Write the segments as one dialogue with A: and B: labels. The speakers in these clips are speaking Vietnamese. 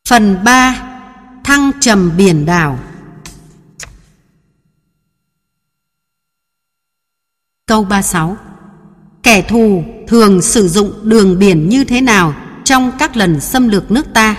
A: Phần 3. Thăng trầm biển đảo. Câu 36. Kẻ thù thường sử dụng đường biển như thế nào trong các lần xâm lược nước ta?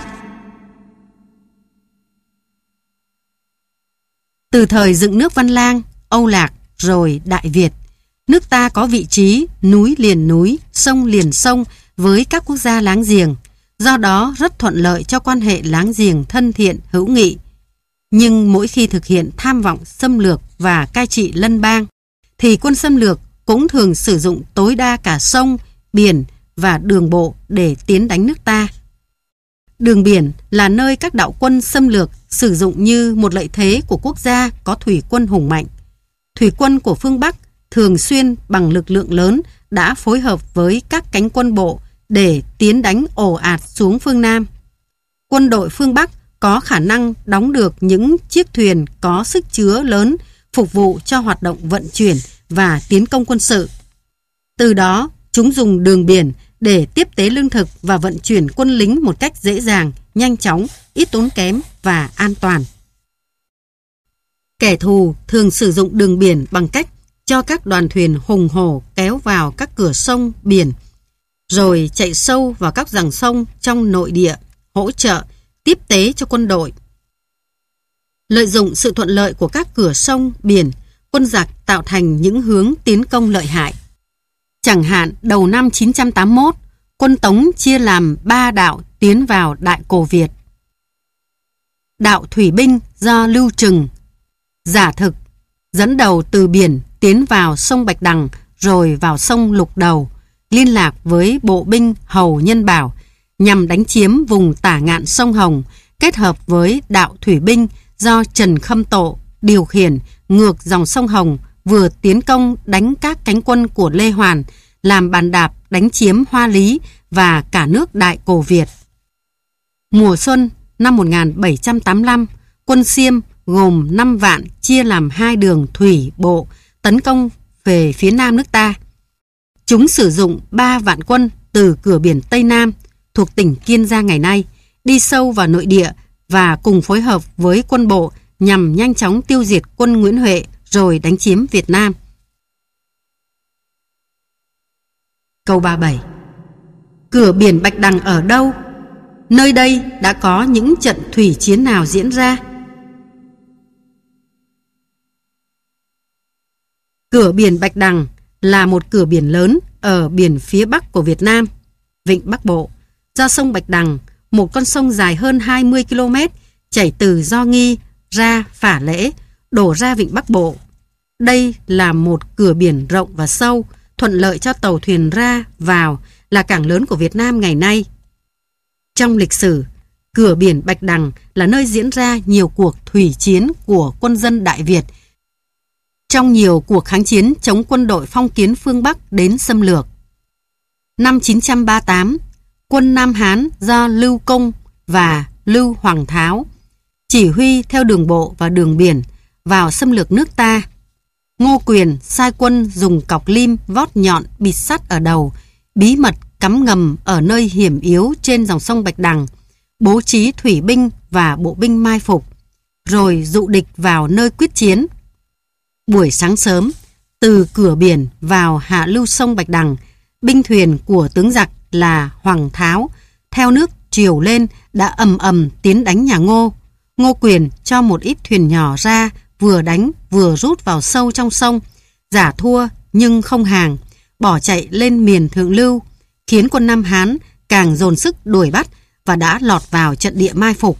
A: Từ thời dựng nước Văn Lang, Âu Lạc rồi Đại Việt, nước ta có vị trí núi liền núi, sông liền sông với các quốc gia láng giềng, do đó rất thuận lợi cho quan hệ láng giềng thân thiện hữu nghị. Nhưng mỗi khi thực hiện tham vọng xâm lược và cai trị lân bang, thì quân xâm lược cũng thường sử dụng tối đa cả sông, biển và đường bộ để tiến đánh nước ta. Đường biển là nơi các đạo quân xâm lược sử dụng như một lợi thế của quốc gia có thủy quân hùng mạnh. Thủy quân của phương Bắc thường xuyên bằng lực lượng lớn đã phối hợp với các cánh quân bộ để tiến đánh ồ ạt xuống phương Nam. Quân đội phương Bắc có khả năng đóng được những chiếc thuyền có sức chứa lớn phục vụ cho hoạt động vận chuyển và tiến công quân sự. Từ đó, chúng dùng đường biển để tiếp tế lương thực và vận chuyển quân lính một cách dễ dàng, nhanh chóng, ít tốn kém và an toàn. Kẻ thù thường sử dụng đường biển bằng cách cho các đoàn thuyền hùng hổ kéo vào các cửa sông, biển, rồi chạy sâu vào các dòng sông trong nội địa, hỗ trợ, tiếp tế cho quân đội. Lợi dụng sự thuận lợi của các cửa sông, biển, quân giặc tạo thành những hướng tiến công lợi hại. Chẳng hạn đầu năm 981, quân Tống chia làm 3 đạo tiến vào Đại Cổ Việt. Đạo Thủy Binh do Lưu Trừng, Giả Thực, dẫn đầu từ biển tiến vào sông Bạch Đằng rồi vào sông Lục Đầu, liên lạc với bộ binh Hầu Nhân Bảo nhằm đánh chiếm vùng tả ngạn sông Hồng, kết hợp với đạo Thủy Binh do Trần Khâm Tộ điều khiển ngược dòng sông Hồng, vừa tiến công đánh các cánh quân của Lê Hoàn, làm bàn đạp đánh chiếm Hoa Lý và cả nước Đại Cổ Việt. Mùa xuân năm 1785, quân Xiêm gồm 5 vạn chia làm 2 đường thủy bộ tấn công về phía nam nước ta. Chúng sử dụng 3 vạn quân từ cửa biển Tây Nam thuộc tỉnh Kiên Giang ngày nay đi sâu vào nội địa và cùng phối hợp với quân bộ nhằm nhanh chóng tiêu diệt quân Nguyễn Huệ rồi đánh chiếm Việt Nam. Câu 37. Cửa biển Bạch Đằng ở đâu? Nơi đây đã có những trận thủy chiến nào diễn ra? Cửa biển Bạch Đằng là một cửa biển lớn ở biển phía Bắc của Việt Nam, Vịnh Bắc Bộ, do sông Bạch Đằng, một con sông dài hơn 20 km, chảy từ Do Nghi ra Phả Lễ, đổ ra Vịnh Bắc Bộ. Đây là một cửa biển rộng và sâu, thuận lợi cho tàu thuyền ra, vào, là cảng lớn của Việt Nam ngày nay. Trong lịch sử, cửa biển Bạch Đằng là nơi diễn ra nhiều cuộc thủy chiến của quân dân Đại Việt trong nhiều cuộc kháng chiến chống quân đội phong kiến phương Bắc đến xâm lược. Năm 938, quân Nam Hán do Lưu Công và Lưu Hoàng Tháo chỉ huy theo đường bộ và đường biển vào xâm lược nước ta. Ngô Quyền sai quân dùng cọc lim vót nhọn bịt sắt ở đầu, bí mật cắm ngầm ở nơi hiểm yếu trên dòng sông Bạch Đằng, bố trí thủy binh và bộ binh mai phục, rồi dụ địch vào nơi quyết chiến. Buổi sáng sớm, từ cửa biển vào hạ lưu sông Bạch Đằng, binh thuyền của tướng giặc là Hoàng Tháo theo nước triều lên đã ầm ầm tiến đánh nhà Ngô. Ngô Quyền cho một ít thuyền nhỏ ra, vừa đánh vừa rút vào sâu trong sông, giả thua nhưng không hàng, bỏ chạy lên miền Thượng Lưu, khiến quân Nam Hán càng dồn sức đuổi bắt và đã lọt vào trận địa mai phục.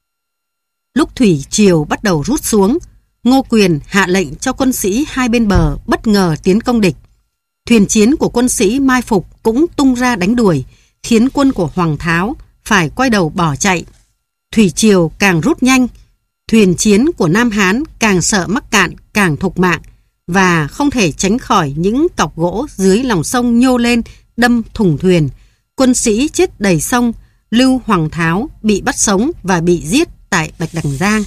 A: Lúc thủy triều bắt đầu rút xuống, Ngô Quyền hạ lệnh cho quân sĩ hai bên bờ bất ngờ tiến công địch. Thuyền chiến của quân sĩ mai phục cũng tung ra đánh đuổi, khiến quân của Hoàng Tháo phải quay đầu bỏ chạy. Thủy triều càng rút nhanh, thuyền chiến của Nam Hán càng sợ mắc cạn, càng thục mạng và không thể tránh khỏi những cọc gỗ dưới lòng sông nhô lên đâm thủng thuyền. Quân sĩ chết đầy sông, Lưu Hoàng Tháo bị bắt sống và bị giết tại Bạch Đằng Giang.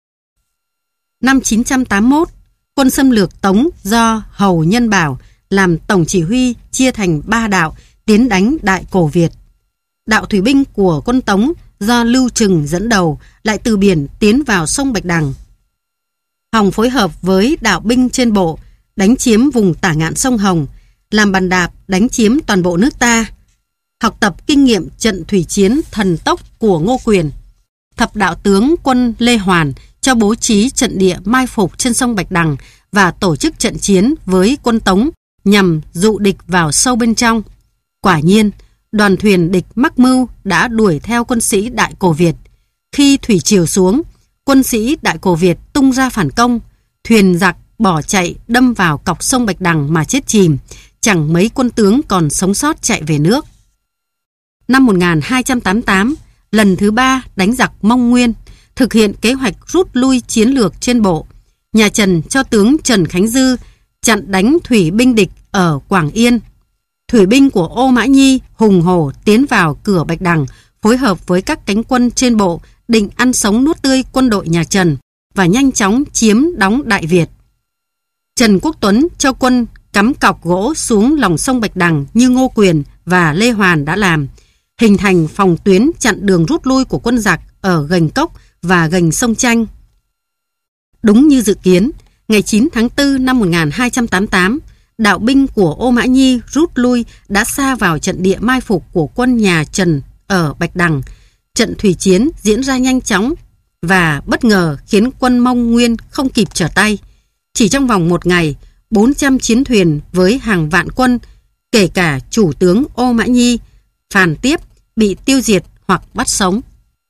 A: Năm 981, quân xâm lược Tống do Hầu Nhân Bảo làm tổng chỉ huy chia thành 3 đạo tiến đánh Đại Cổ Việt. Đạo thủy binh của quân Tống do Lưu Trừng dẫn đầu lại từ biển tiến vào sông Bạch Đằng. Hòng phối hợp với đạo binh trên bộ đánh chiếm vùng tả ngạn sông Hồng, làm bàn đạp đánh chiếm toàn bộ nước ta. Học tập kinh nghiệm trận thủy chiến thần tốc của Ngô Quyền, thập đạo tướng quân Lê Hoàn cho bố trí trận địa mai phục trên sông Bạch Đằng và tổ chức trận chiến với quân Tống nhằm dụ địch vào sâu bên trong. Quả nhiên, đoàn thuyền địch mắc mưu đã đuổi theo quân sĩ Đại Cổ Việt. Khi thủy triều xuống, quân sĩ Đại Cổ Việt tung ra phản công, thuyền giặc bỏ chạy đâm vào cọc sông Bạch Đằng mà chết chìm, chẳng mấy quân tướng còn sống sót chạy về nước. Năm 1288, lần thứ 3 đánh giặc Mông Nguyên, thực hiện kế hoạch rút lui chiến lược trên bộ. Nhà Trần cho tướng Trần Khánh Dư chặn đánh thủy binh địch ở Quảng Yên. Thủy binh của Ô Mã Nhi hùng hổ tiến vào cửa Bạch Đằng, phối hợp với các cánh quân trên bộ định ăn sống nuốt tươi quân đội nhà Trần và nhanh chóng chiếm đóng Đại Việt. Trần Quốc Tuấn cho quân cắm cọc gỗ xuống lòng sông Bạch Đằng như Ngô Quyền và Lê Hoàn đã làm, hình thành phòng tuyến chặn đường rút lui của quân giặc ở Gành Cốc và Gành Sông Chanh. Đúng như dự kiến, ngày 9 tháng 4 năm 1288, đạo binh của Ô Mã Nhi rút lui đã sa vào trận địa mai phục của quân nhà Trần ở Bạch Đằng. Trận thủy chiến diễn ra nhanh chóng và bất ngờ khiến quân Mông Nguyên không kịp trở tay. Chỉ trong vòng một ngày, 400 chiến thuyền với hàng vạn quân, kể cả chủ tướng Ô Mã Nhi, Phàn Tiếp bị tiêu diệt hoặc bắt sống.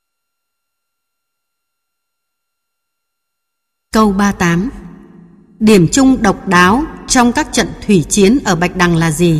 A: Câu 38. Điểm chung độc đáo trong các trận thủy chiến ở Bạch Đằng là gì?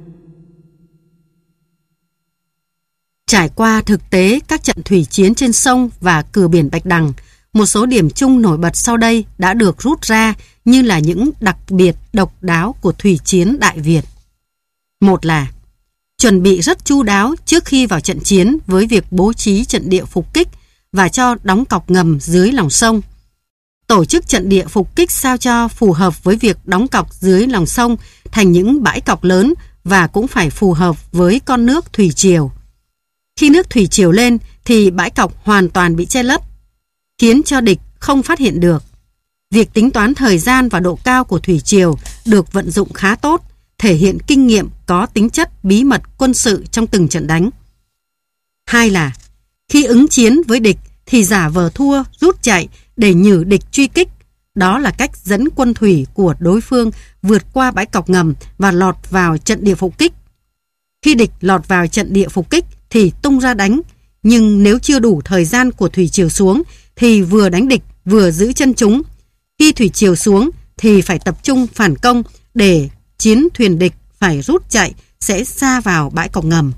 A: Trải qua thực tế các trận thủy chiến trên sông và cửa biển Bạch Đằng, một số điểm chung nổi bật sau đây đã được rút ra như là những đặc biệt độc đáo của thủy chiến Đại Việt. Một là chuẩn bị rất chu đáo trước khi vào trận chiến với việc bố trí trận địa phục kích và cho đóng cọc ngầm dưới lòng sông. Tổ chức trận địa phục kích sao cho phù hợp với việc đóng cọc dưới lòng sông thành những bãi cọc lớn và cũng phải phù hợp với con nước thủy triều. Khi nước thủy triều lên thì bãi cọc hoàn toàn bị che lấp, khiến cho địch không phát hiện được. Việc tính toán thời gian và độ cao của thủy triều được vận dụng khá tốt, thể hiện kinh nghiệm có tính chất bí mật quân sự trong từng trận đánh. Hai là khi ứng chiến với địch thì giả vờ thua, rút chạy để nhử địch truy kích. Đó là cách dẫn quân thủy của đối phương vượt qua bãi cọc ngầm và lọt vào trận địa phục kích. Khi địch lọt vào trận địa phục kích thì tung ra đánh, nhưng nếu chưa đủ thời gian của thủy triều xuống thì vừa đánh địch vừa giữ chân chúng. Khi thủy triều xuống thì phải tập trung phản công để chiến thuyền địch phải rút chạy sẽ sa vào bãi cọc ngầm.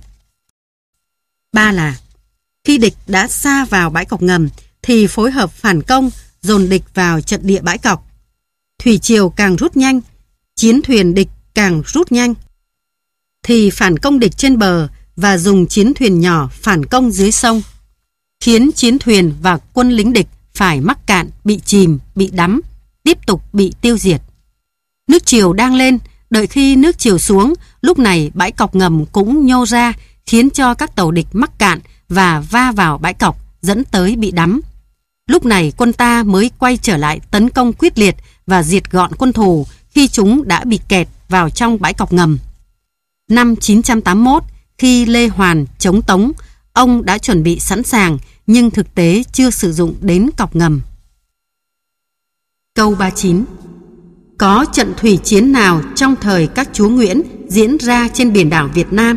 A: Ba là khi địch đã sa vào bãi cọc ngầm thì phối hợp phản công dồn địch vào trận địa bãi cọc. Thủy triều càng rút nhanh, chiến thuyền địch càng rút nhanh, thì phản công địch trên bờ và dùng chiến thuyền nhỏ phản công dưới sông, khiến chiến thuyền và quân lính địch phải mắc cạn, bị chìm, bị đắm, tiếp tục bị tiêu diệt. Nước triều đang lên, đợi khi nước triều xuống, lúc này bãi cọc ngầm cũng nhô ra, khiến cho các tàu địch mắc cạn và va vào bãi cọc, dẫn tới bị đắm. Lúc này quân ta mới quay trở lại tấn công quyết liệt và diệt gọn quân thù khi chúng đã bị kẹt vào trong bãi cọc ngầm. Năm 981, khi Lê Hoàn chống Tống, ông đã chuẩn bị sẵn sàng nhưng thực tế chưa sử dụng đến cọc ngầm. Câu 39. Có trận thủy chiến nào trong thời các chúa Nguyễn diễn ra trên biển đảo Việt Nam?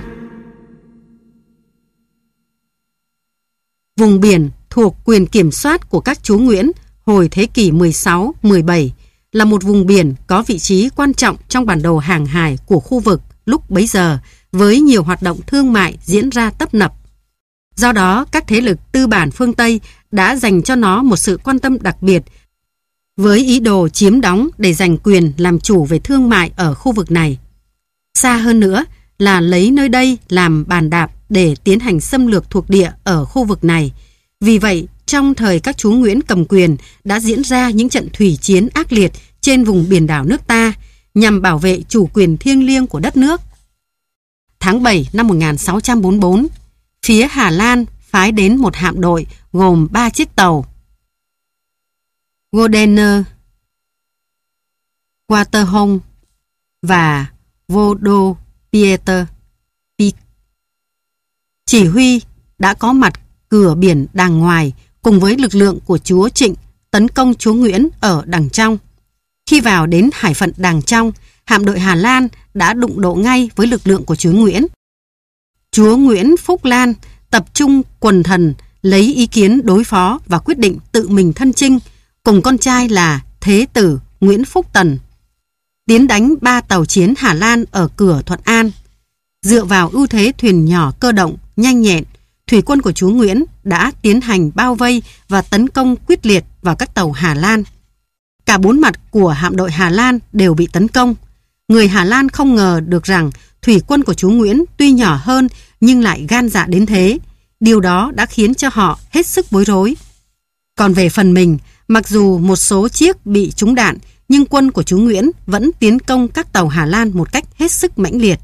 A: Vùng biển thuộc quyền kiểm soát của các chúa Nguyễn hồi thế kỷ 16-17 là một vùng biển có vị trí quan trọng trong bản đồ hàng hải của khu vực lúc bấy giờ, với nhiều hoạt động thương mại diễn ra tấp nập. Do đó, các thế lực tư bản phương Tây đã dành cho nó một sự quan tâm đặc biệt với ý đồ chiếm đóng để giành quyền làm chủ về thương mại ở khu vực này. Xa hơn nữa là lấy nơi đây làm bàn đạp để tiến hành xâm lược thuộc địa ở khu vực này. Vì vậy, trong thời các chúa Nguyễn cầm quyền đã diễn ra những trận thủy chiến ác liệt trên vùng biển đảo nước ta nhằm bảo vệ chủ quyền thiêng liêng của đất nước. Tháng 7 năm 1644, phía Hà Lan phái đến một hạm đội gồm 3 chiếc tàu Goldener, Waterholm và Vodopieter. Chỉ huy đã có mặt cửa biển đàng ngoài cùng với lực lượng của chúa Trịnh tấn công chúa Nguyễn ở đằng trong. Khi vào đến hải phận đằng trong, hạm đội Hà Lan đã đụng độ ngay với lực lượng của chúa Nguyễn. Chúa Nguyễn Phúc Lan tập trung quần thần lấy ý kiến đối phó và quyết định tự mình thân chinh cùng con trai là Thế tử Nguyễn Phúc Tần tiến đánh 3 tàu chiến Hà Lan ở cửa Thuận An. Dựa vào ưu thế thuyền nhỏ cơ động, nhanh nhẹn, thủy quân của chúa Nguyễn đã tiến hành bao vây và tấn công quyết liệt vào các tàu Hà Lan. Cả 4 mặt của hạm đội Hà Lan đều bị tấn công. Người Hà Lan không ngờ được rằng thủy quân của chúa Nguyễn tuy nhỏ hơn nhưng lại gan dạ đến thế. Điều đó đã khiến cho họ hết sức bối rối. Còn về phần mình, mặc dù một số chiếc bị trúng đạn, nhưng quân của chúa Nguyễn vẫn tiến công các tàu Hà Lan một cách hết sức mãnh liệt.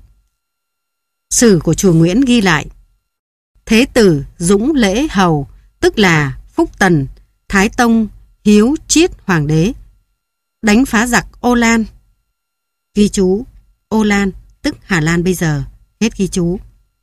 A: Sử của chúa Nguyễn ghi lại: Thế tử Dũng Lễ Hầu, tức là Phúc Tần, Thái Tông, Hiếu Triết Hoàng đế, đánh phá giặc Ô Lan. Ghi chú: Ô Lan, tức Hà Lan bây giờ. Hết ghi chú.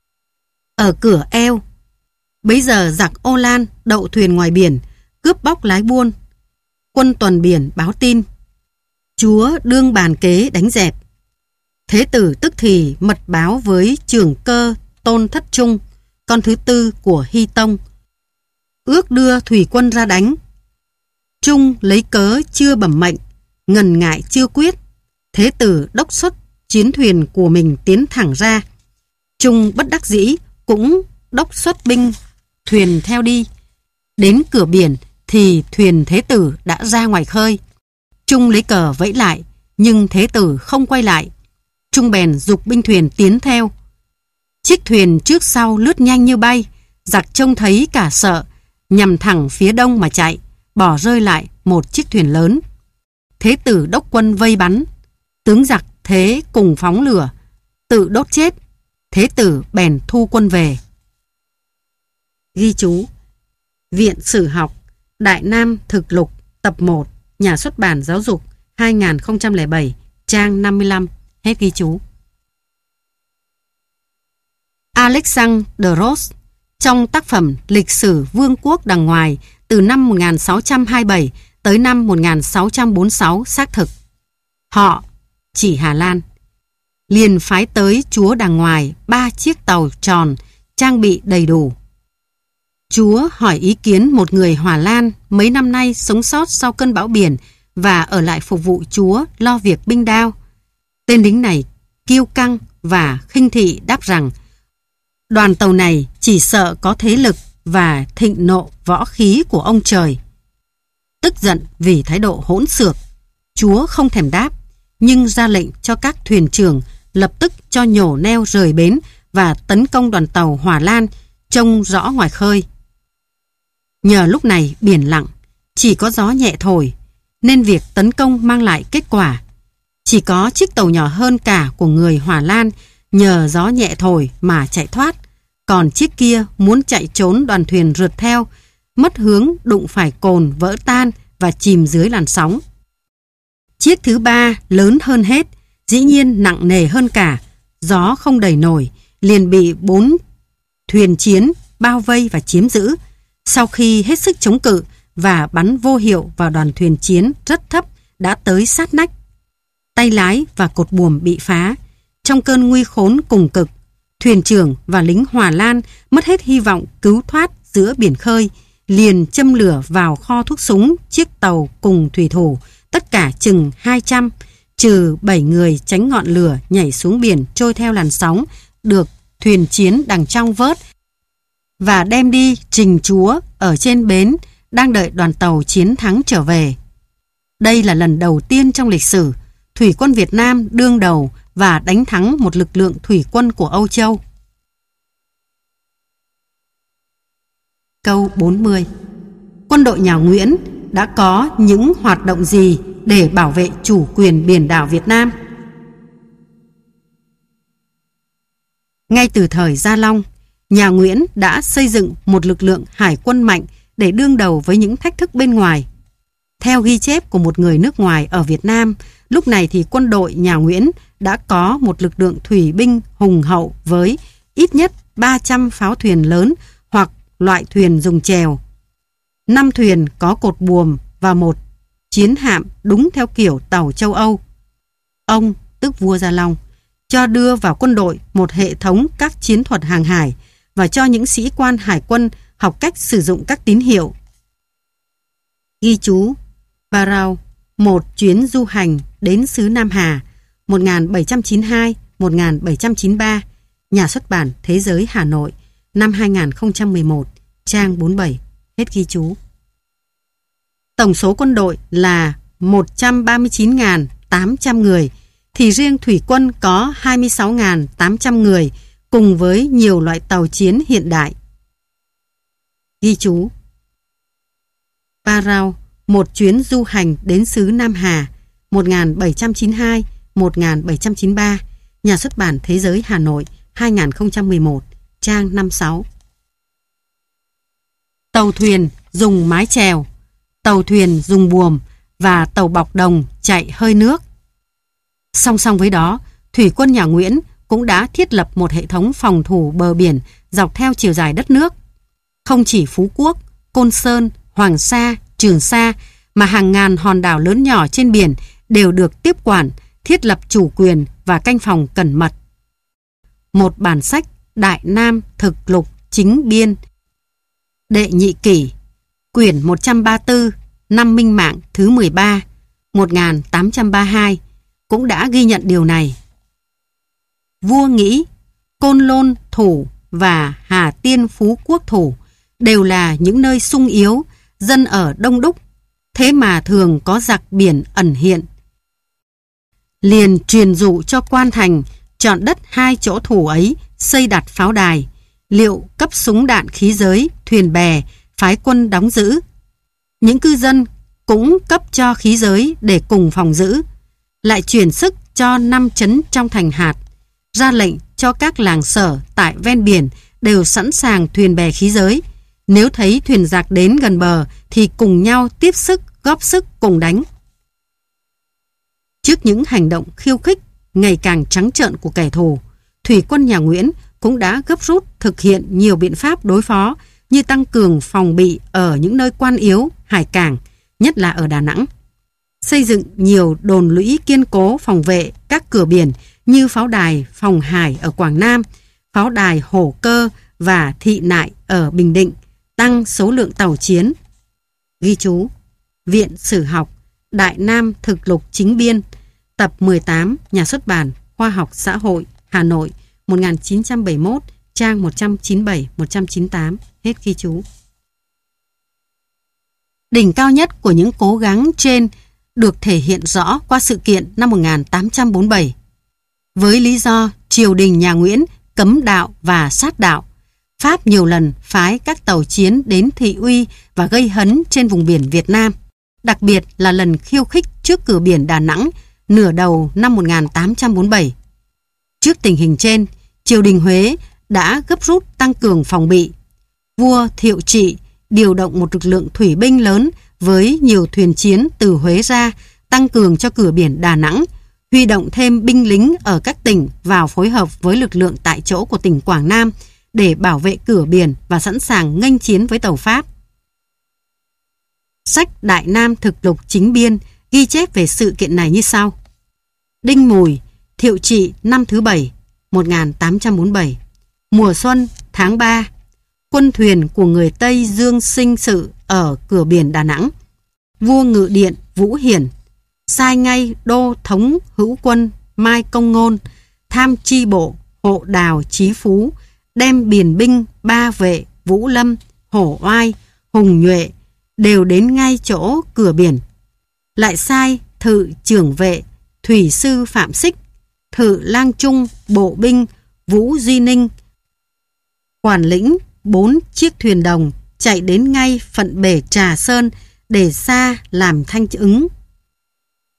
A: Ở cửa eo, bấy giờ giặc Ô Lan đậu thuyền ngoài biển, cướp bóc lái buôn. Quân tuần biển báo tin, chúa đương bàn kế đánh dẹp. Thế tử tức thì mật báo với trưởng cơ Tôn Thất Trung, con thứ tư của Hy Tông, ước đưa thủy quân ra đánh. Trung lấy cớ chưa bẩm mệnh, ngần ngại chưa quyết. Thế tử đốc xuất chiến thuyền của mình tiến thẳng ra. Trung bất đắc dĩ cũng đốc xuất binh thuyền theo đi. Đến cửa biển thì thuyền Thế tử đã ra ngoài khơi. Trung lấy cờ vẫy lại, nhưng Thế tử không quay lại. Trung bèn giục binh thuyền tiến theo. Chiếc thuyền trước sau lướt nhanh như bay. Giặc trông thấy cả sợ, nhằm thẳng phía đông mà chạy, bỏ rơi lại một chiếc thuyền lớn. Thế tử đốc quân vây bắn. Tướng giặc thế cùng phóng lửa, tự đốt chết. Thế tử bèn thu quân về. Ghi chú: Viện Sử học, Đại Nam Thực Lục, tập 1, Nhà xuất bản Giáo dục, 2007, trang 55. Hết ghi chú. Alexandre de Ros trong tác phẩm Lịch sử Vương quốc đằng ngoài từ năm 1627 tới năm 1646 xác thực: họ, chỉ Hà Lan, liền phái tới chúa đằng ngoài 3 chiếc tàu tròn trang bị đầy đủ. Chúa hỏi ý kiến một người Hòa Lan mấy năm nay sống sót sau cơn bão biển và ở lại phục vụ chúa lo việc binh đao. Tên lính này kiêu căng và khinh thị đáp rằng đoàn tàu này chỉ sợ có thế lực và thịnh nộ võ khí của ông trời. Tức giận vì thái độ hỗn xược, chúa không thèm đáp, nhưng ra lệnh cho các thuyền trưởng lập tức cho nhổ neo rời bến và tấn công đoàn tàu Hòa Lan trông rõ ngoài khơi. Nhờ lúc này biển lặng, chỉ có gió nhẹ thổi, nên việc tấn công mang lại kết quả. Chỉ có chiếc tàu nhỏ hơn cả của người Hòa Lan nhờ gió nhẹ thổi mà chạy thoát, còn chiếc kia muốn chạy trốn đoàn thuyền rượt theo, mất hướng đụng phải cồn vỡ tan và chìm dưới làn sóng. Chiếc thứ 3 lớn hơn hết, dĩ nhiên nặng nề hơn cả, gió không đẩy nổi, liền bị 4 thuyền chiến bao vây và chiếm giữ. Sau khi hết sức chống cự và bắn vô hiệu vào đoàn thuyền chiến rất thấp đã tới sát nách, tay lái và cột buồm bị phá. Trong cơn nguy khốn cùng cực, thuyền trưởng và lính Hòa Lan mất hết hy vọng cứu thoát giữa biển khơi, liền châm lửa vào kho thuốc súng chiếc tàu cùng thủy thủ, tất cả chừng 200, trừ 7 người tránh ngọn lửa nhảy xuống biển trôi theo làn sóng, được thuyền chiến đằng trong vớt và đem đi trình chúa ở trên bến, đang đợi đoàn tàu chiến thắng trở về. Đây là lần đầu tiên trong lịch sử thủy quân Việt Nam đương đầu và đánh thắng một lực lượng thủy quân của Âu Châu. Câu 40. Quân đội nhà Nguyễn đã có những hoạt động gì để bảo vệ chủ quyền biển đảo Việt Nam? Ngay từ thời Gia Long, nhà Nguyễn đã xây dựng một lực lượng hải quân mạnh để đương đầu với những thách thức bên ngoài. Theo ghi chép của một người nước ngoài ở Việt Nam, lúc này thì quân đội nhà Nguyễn đã có một lực lượng thủy binh hùng hậu với ít nhất 300 pháo thuyền lớn hoặc loại thuyền dùng chèo, 5 thuyền có cột buồm và một chiến hạm đúng theo kiểu tàu châu Âu. Ông, tức vua Gia Long, cho đưa vào quân đội một hệ thống các chiến thuật hàng hải và cho những sĩ quan hải quân học cách sử dụng các tín hiệu. Ghi chú: Barrow, một chuyến du hành đến xứ Nam Hà, 1792-1793, Nhà xuất bản Thế giới Hà Nội, năm 2011, trang 47, hết ghi chú. Tổng số quân đội là 139.800 người, thì riêng thủy quân có 26.800 người cùng với nhiều loại tàu chiến hiện đại. Ghi chú: Barrow, một chuyến du hành đến xứ Nam Hà, 1792-1793, Nhà xuất bản Thế giới Hà Nội, 2011, trang 56. Tàu thuyền dùng mái chèo, tàu thuyền dùng buồm và tàu bọc đồng chạy hơi nước. Song song với đó, thủy quân nhà Nguyễn cũng đã thiết lập một hệ thống phòng thủ bờ biển dọc theo chiều dài đất nước. Không chỉ Phú Quốc, Côn Sơn, Hoàng Sa, Trường Sa, mà hàng ngàn hòn đảo lớn nhỏ trên biển đều được tiếp quản, thiết lập chủ quyền và canh phòng cẩn mật. Một bản sách Đại Nam Thực Lục Chính Biên, Đệ Nhị Kỷ, quyển 134, năm Minh Mạng thứ 13, 1832, cũng đã ghi nhận điều này. Vua nghĩ Côn Lôn Thủ và Hà Tiên Phú Quốc Thủ đều là những nơi sung yếu, dân ở đông đúc, thế mà thường có giặc biển ẩn hiện. Liền truyền dụ cho quan thành chọn đất hai chỗ thủ ấy xây đặt pháo đài, liệu cấp súng đạn khí giới, thuyền bè, phái quân đóng giữ. Những cư dân cũng cấp cho khí giới để cùng phòng giữ, lại chuyển sức cho 5 trấn trong thành hạt, ra lệnh cho các làng sở tại ven biển đều sẵn sàng thuyền bè khí giới. Nếu thấy thuyền giặc đến gần bờ thì cùng nhau tiếp sức, góp sức cùng đánh. Trước những hành động khiêu khích ngày càng trắng trợn của kẻ thù, thủy quân nhà Nguyễn cũng đã gấp rút thực hiện nhiều biện pháp đối phó, như tăng cường phòng bị ở những nơi quan yếu, hải cảng, nhất là ở Đà Nẵng. Xây dựng nhiều đồn lũy kiên cố phòng vệ các cửa biển như pháo đài Phòng Hải ở Quảng Nam, pháo đài Hổ Cơ và Thị Nại ở Bình Định, tăng số lượng tàu chiến. Ghi chú: Viện Sử học, Đại Nam Thực Lục Chính Biên, tập 18, Nhà xuất bản Khoa học Xã hội, Hà Nội, 1971, trang 197-198, hết ghi chú. Đỉnh cao nhất của những cố gắng trên được thể hiện rõ qua sự kiện năm 1847. Với lý do triều đình nhà Nguyễn cấm đạo và sát đạo, Pháp nhiều lần phái các tàu chiến đến thị uy và gây hấn trên vùng biển Việt Nam, đặc biệt là lần khiêu khích trước cửa biển Đà Nẵng nửa đầu năm 1847. Trước tình hình trên, triều đình Huế đã gấp rút tăng cường phòng bị. Vua Thiệu Trị điều động một lực lượng thủy binh lớn với nhiều thuyền chiến từ Huế ra, tăng cường cho cửa biển Đà Nẵng, huy động thêm binh lính ở các tỉnh vào phối hợp với lực lượng tại chỗ của tỉnh Quảng Nam để bảo vệ cửa biển và sẵn sàng nghênh chiến với tàu Pháp. Sách Đại Nam Thực Lục Chính Biên ghi chép về sự kiện này như sau. Đinh Mùi, Thiệu Trị năm thứ 7, 1847, mùa xuân tháng 3, quân thuyền của người Tây Dương sinh sự ở cửa biển Đà Nẵng. Vua Ngự Điện Vũ Hiển sai ngay đô thống hữu quân Mai Công Ngôn, tham chi bộ Hộ Đào Chí Phú, đem biển binh Ba Vệ, Vũ Lâm, Hổ Oai, Hùng Nhuệ đều đến ngay chỗ cửa biển. Lại sai thự trưởng vệ Thủy sư Phạm Xích, thự lang trung bộ binh Vũ Duy Ninh, quản lĩnh 4 chiếc thuyền đồng chạy đến ngay phận bể Trà Sơn để xa làm thanh ứng.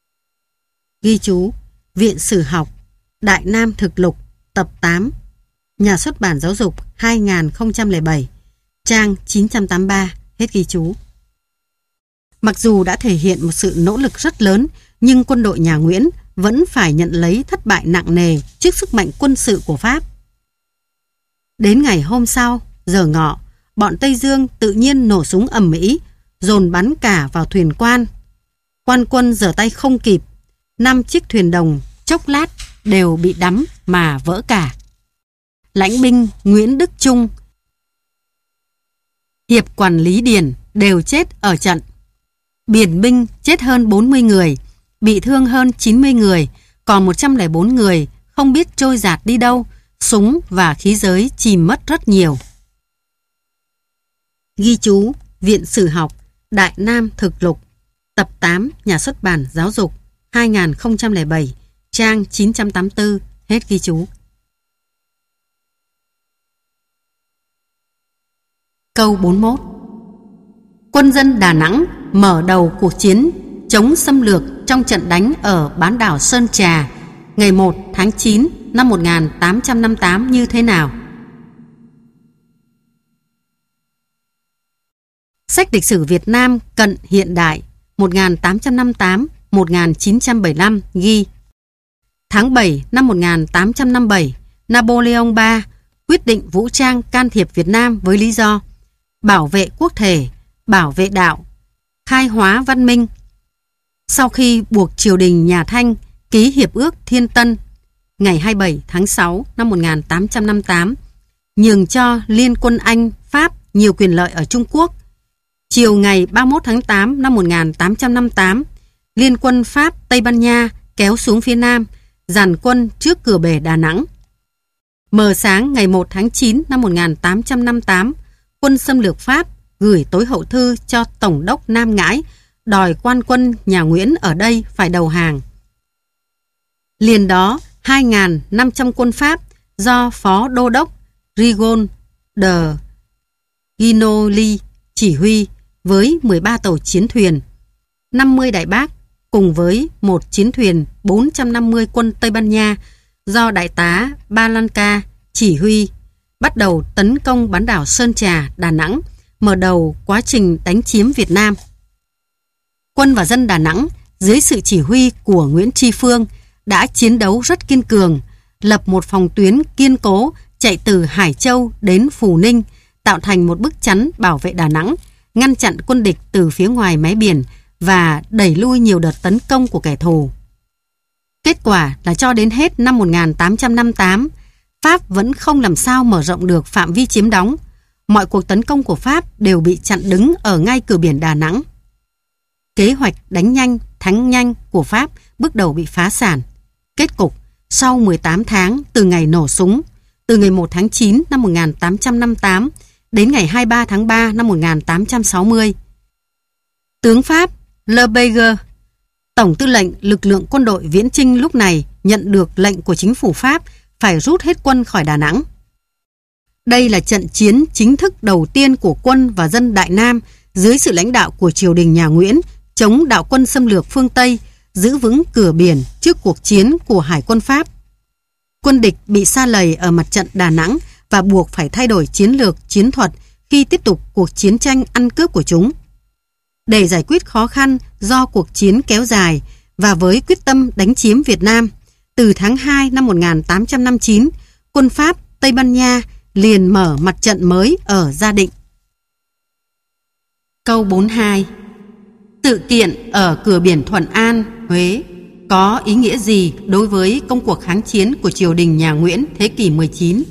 A: Ghi chú: Viện Sử học, Đại Nam Thực Lục, tập 8, Nhà xuất bản Giáo dục 2007, trang 983, hết ghi chú. Mặc dù đã thể hiện một sự nỗ lực rất lớn, nhưng quân đội nhà Nguyễn vẫn phải nhận lấy thất bại nặng nề trước sức mạnh quân sự của Pháp. Đến ngày hôm sau, giờ ngọ, bọn Tây Dương tự nhiên nổ súng ầm ĩ, dồn bắn cả vào thuyền quan. Quan quân giở tay không kịp, 5 chiếc thuyền đồng chốc lát đều bị đắm mà vỡ cả. Lãnh binh Nguyễn Đức Trung, hiệp quản lý Điền đều chết ở trận. Biển binh chết hơn 40 người, bị thương hơn 90 người, còn 104 người không biết trôi dạt đi đâu, súng và khí giới chìm mất rất nhiều. Ghi chú Viện Sử học Đại Nam Thực Lục, tập 8, Nhà xuất bản Giáo dục 2007, trang 984, hết ghi chú. Câu 41. Quân dân Đà Nẵng mở đầu cuộc chiến chống xâm lược trong trận đánh ở bán đảo Sơn Trà ngày 1 tháng 9 năm 1858 như thế nào? Sách lịch sử Việt Nam cận hiện đại 1858-1975 ghi: tháng 7 năm 1857, Napoleon III quyết định vũ trang can thiệp Việt Nam với lý do bảo vệ quốc thể, bảo vệ đạo, khai hóa văn minh. Sau khi buộc triều đình nhà Thanh ký hiệp ước Thiên Tân ngày 27 tháng 6 năm 1858, nhường cho Liên quân Anh, Pháp nhiều quyền lợi ở Trung Quốc. Chiều ngày 31 tháng 8 năm 1858, Liên quân Pháp, Tây Ban Nha kéo xuống phía Nam, dàn quân trước cửa bể Đà Nẵng. Mờ sáng ngày 1 tháng 9 năm 1858, quân xâm lược Pháp gửi tối hậu thư cho Tổng đốc Nam Ngãi đòi quan quân nhà Nguyễn ở đây phải đầu hàng. Liền đó, 2.500 quân Pháp do Phó Đô đốc Rigaud de Guignoly chỉ huy với 13 tàu chiến thuyền, 50 đại bác cùng với một chiến thuyền 450 quân Tây Ban Nha do đại tá Balanca chỉ huy, bắt đầu tấn công bán đảo Sơn Trà, Đà Nẵng, mở đầu quá trình đánh chiếm Việt Nam. Quân và dân Đà Nẵng dưới sự chỉ huy của Nguyễn Tri Phương đã chiến đấu rất kiên cường, lập một phòng tuyến kiên cố chạy từ Hải Châu đến Phù Ninh, tạo thành một bức chắn bảo vệ Đà Nẵng, ngăn chặn quân địch từ phía ngoài mé biển và đẩy lui nhiều đợt tấn công của kẻ thù. Kết quả là cho đến hết năm 1858, Pháp vẫn không làm sao mở rộng được phạm vi chiếm đóng. Mọi cuộc tấn công của Pháp đều bị chặn đứng ở ngay cửa biển Đà Nẵng. Kế hoạch đánh nhanh, thắng nhanh của Pháp bước đầu bị phá sản. Kết cục, sau 18 tháng từ ngày nổ súng, từ ngày 1 tháng 9 năm 1858 đến ngày 23 tháng 3 năm 1860, tướng Pháp Lebesgue, tổng tư lệnh lực lượng quân đội viễn chinh lúc này, nhận được lệnh của chính phủ Pháp phải rút hết quân khỏi Đà Nẵng. Đây là trận chiến chính thức đầu tiên của quân và dân Đại Nam dưới sự lãnh đạo của triều đình nhà Nguyễn chống đạo quân xâm lược phương Tây, giữ vững cửa biển trước cuộc chiến của Hải quân Pháp. Quân địch bị sa lầy ở mặt trận Đà Nẵng và buộc phải thay đổi chiến lược, chiến thuật khi tiếp tục cuộc chiến tranh ăn cướp của chúng. Để giải quyết khó khăn do cuộc chiến kéo dài và với quyết tâm đánh chiếm Việt Nam, từ tháng 2 năm 1859, quân Pháp, Tây Ban Nha liền mở mặt trận mới ở Gia Định. Câu 42. Sự kiện ở cửa biển Thuận An, Huế có ý nghĩa gì đối với công cuộc kháng chiến của triều đình nhà Nguyễn thế kỷ 19?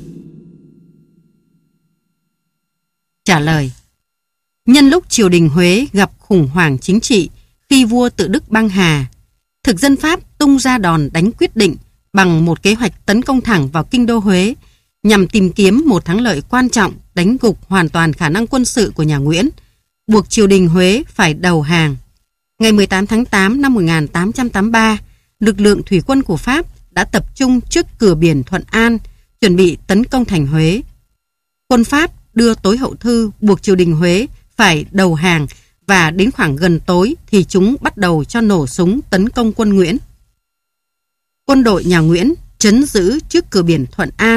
A: Trả lời. Nhân lúc triều đình Huế gặp khủng hoảng chính trị khi vua Tự Đức băng hà, thực dân Pháp tung ra đòn đánh quyết định bằng một kế hoạch tấn công thẳng vào kinh đô Huế nhằm tìm kiếm một thắng lợi quan trọng đánh gục hoàn toàn khả năng quân sự của nhà Nguyễn, buộc triều đình Huế phải đầu hàng. Ngày 18 tháng 8 năm 1883, lực lượng thủy quân của Pháp đã tập trung trước cửa biển Thuận An, chuẩn bị tấn công thành Huế. Quân Pháp đưa tối hậu thư buộc triều đình Huế phải đầu hàng và đến khoảng gần tối thì chúng bắt đầu cho nổ súng tấn công quân Nguyễn. Quân đội nhà Nguyễn trấn giữ trước cửa biển Thuận An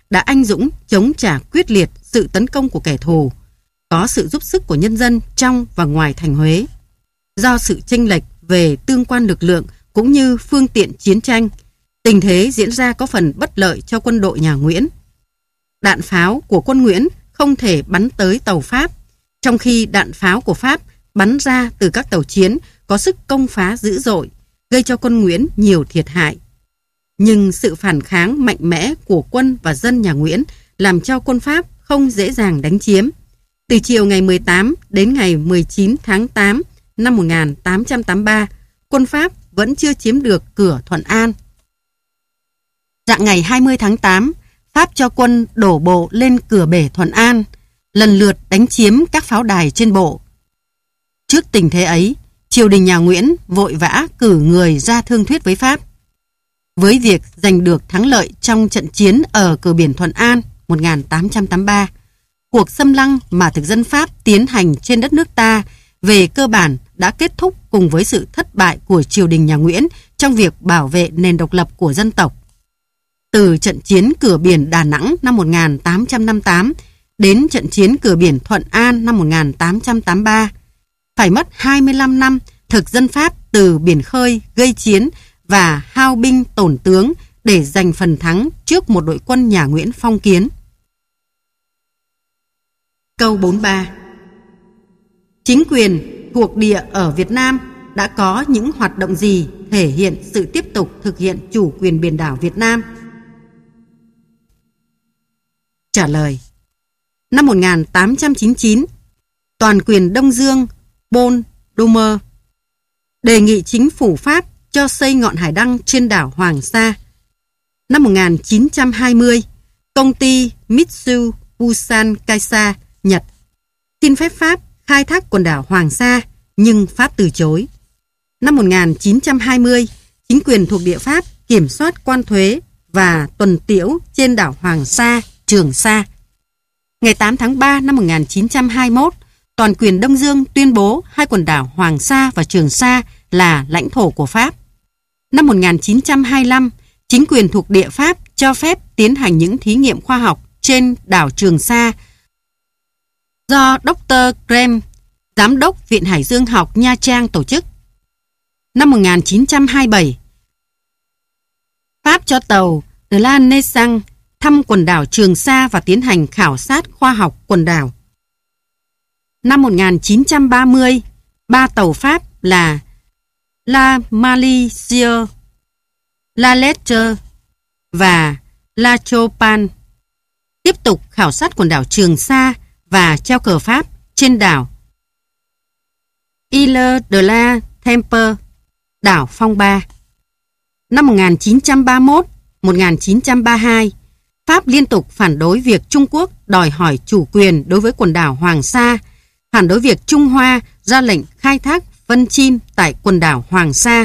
A: đã anh dũng chống trả quyết liệt sự tấn công của kẻ thù, có sự giúp sức của nhân dân trong và ngoài thành Huế. Do sự chênh lệch về tương quan lực lượng cũng như phương tiện chiến tranh, tình thế diễn ra có phần bất lợi cho quân đội nhà Nguyễn. Đạn pháo của quân Nguyễn không thể bắn tới tàu Pháp, trong khi đạn pháo của Pháp bắn ra từ các tàu chiến có sức công phá dữ dội, gây cho quân Nguyễn nhiều thiệt hại. Nhưng sự phản kháng mạnh mẽ của quân và dân nhà Nguyễn làm cho quân Pháp không dễ dàng đánh chiếm. Từ chiều ngày 18 đến ngày 19 tháng 8 năm 1883, quân Pháp vẫn chưa chiếm được cửa Thuận An. Rạng ngày 20 tháng 8, Pháp cho quân đổ bộ lên cửa bể Thuận An, lần lượt đánh chiếm các pháo đài trên bộ. Trước tình thế ấy, triều đình nhà Nguyễn vội vã cử người ra thương thuyết với Pháp. Với việc giành được thắng lợi trong trận chiến ở cửa biển Thuận An 1883, cuộc xâm lăng mà thực dân Pháp tiến hành trên đất nước ta về cơ bản đã kết thúc cùng với sự thất bại của triều đình nhà Nguyễn trong việc bảo vệ nền độc lập của dân tộc. Từ trận chiến cửa biển Đà Nẵng năm 1858 đến trận chiến cửa biển Thuận An năm 1883, phải mất 25 năm thực dân Pháp từ biển khơi gây chiến và hao binh tổn tướng để giành phần thắng trước một đội quân nhà Nguyễn phong kiến. Câu 43. Chính quyền thuộc địa ở Việt Nam đã có những hoạt động gì thể hiện sự tiếp tục thực hiện chủ quyền biển đảo Việt Nam? Trả lời. Năm 1899, toàn quyền Đông Dương Paul Doumer đề nghị chính phủ Pháp cho xây ngọn hải đăng trên đảo Hoàng Sa. Năm 1920, công ty Mitsui Busan Kaisa, Nhật xin phép Pháp khai thác quần đảo Hoàng Sa, nhưng Pháp từ chối. Năm 1920, chính quyền thuộc địa Pháp kiểm soát quan thuế và tuần tiễu trên đảo Hoàng Sa, Trường Sa. Ngày 8 tháng 3 năm 1921, toàn quyền Đông Dương tuyên bố hai quần đảo Hoàng Sa và Trường Sa là lãnh thổ của Pháp. Năm 1925, chính quyền thuộc địa Pháp cho phép tiến hành những thí nghiệm khoa học trên đảo Trường Sa do Dr. Graham, Giám đốc Viện Hải Dương học Nha Trang tổ chức. Năm 1927, Pháp cho tàu de la Naissance thăm quần đảo Trường Sa và tiến hành khảo sát khoa học quần đảo. Năm 1930, 3 tàu Pháp là La Malaysia, La Lettre và La Chopin tiếp tục khảo sát quần đảo Trường Sa và treo cờ Pháp trên đảo Île de la Tempe, đảo Phong Ba. Năm 1931-1932, Pháp liên tục phản đối việc Trung Quốc đòi hỏi chủ quyền đối với quần đảo Hoàng Sa, phản đối việc Trung Hoa ra lệnh khai thác phân chim tại quần đảo Hoàng Sa,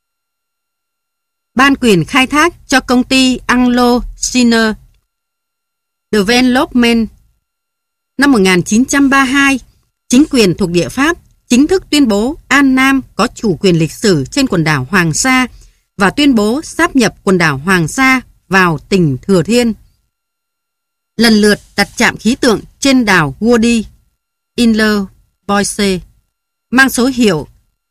A: ban quyền khai thác cho công ty Anglo-China Development. Năm 1932, chính quyền thuộc địa Pháp chính thức tuyên bố An Nam có chủ quyền lịch sử trên quần đảo Hoàng Sa và tuyên bố sáp nhập quần đảo Hoàng Sa vào tỉnh Thừa Thiên. Lần lượt đặt trạm khí tượng trên đảo Woody, Inle Boise, mang số hiệu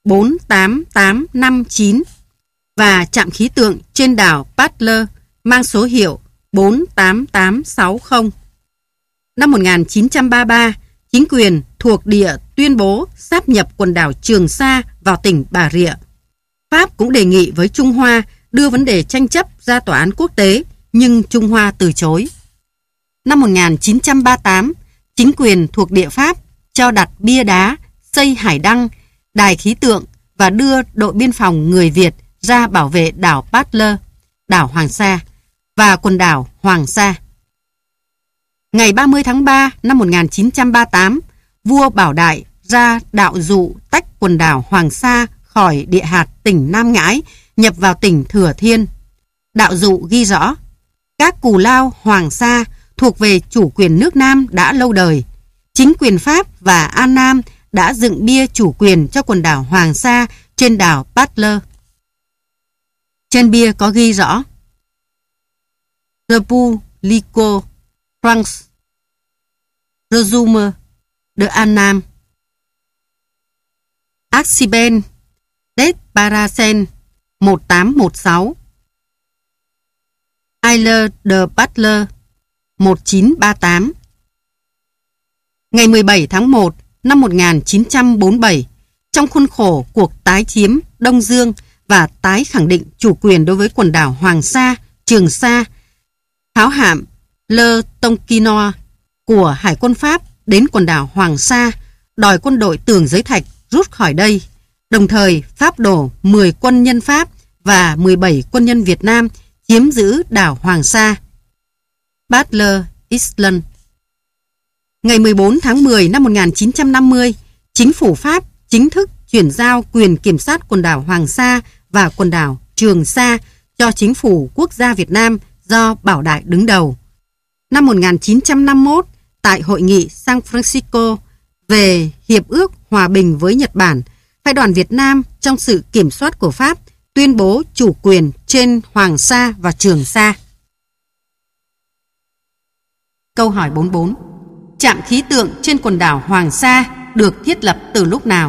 A: 48859 và trạm khí tượng trên đảo Butler mang số hiệu 48860. Năm 1933, chính quyền thuộc địa tuyên bố sáp nhập quần đảo Trường Sa vào tỉnh Bà Rịa. Pháp cũng đề nghị với Trung Hoa đưa vấn đề tranh chấp ra tòa án quốc tế, nhưng Trung Hoa từ chối. Năm 1938, chính quyền thuộc địa Pháp cho đặt bia đá, xây hải đăng, đài khí tượng và đưa đội biên phòng người Việt ra bảo vệ đảo Butler, đảo Hoàng Sa và quần đảo Hoàng Sa. Ngày 30 tháng 3 năm 1938, vua Bảo Đại ra đạo dụ tách quần đảo Hoàng Sa khỏi địa hạt tỉnh Nam Ngãi, nhập vào tỉnh Thừa Thiên. Đạo dụ ghi rõ, các cù lao Hoàng Sa thuộc về chủ quyền nước Nam đã lâu đời. Chính quyền Pháp và An Nam đã dựng bia chủ quyền cho quần đảo Hoàng Sa trên đảo Butler. Trên bia có ghi rõ: Repousse Lico, France, Resume de Annam, Archibald des Paracen 1816, Isle de Butler 1938. Ngày 17 tháng 1 năm 1947, trong khuôn khổ cuộc tái chiếm Đông Dương và tái khẳng định chủ quyền đối với quần đảo Hoàng Sa, Trường Sa, pháo hạm Le Tonkinois của Hải quân Pháp đến quần đảo Hoàng Sa, đòi quân đội Tường Giới Thạch rút khỏi đây. Đồng thời, Pháp đổ 10 quân nhân Pháp và 17 quân nhân Việt Nam chiếm giữ đảo Hoàng Sa. Butler Island. Ngày 14 tháng 10 năm 1950, chính phủ Pháp chính thức chuyển giao quyền kiểm soát quần đảo Hoàng Sa và quần đảo Trường Sa cho chính phủ quốc gia Việt Nam do Bảo Đại đứng đầu. Năm 1951, tại Hội nghị San Francisco về Hiệp ước Hòa bình với Nhật Bản, phái đoàn Việt Nam trong sự kiểm soát của Pháp tuyên bố chủ quyền trên Hoàng Sa và Trường Sa. Câu hỏi 44. Trạm khí tượng trên quần đảo Hoàng Sa được thiết lập từ lúc nào?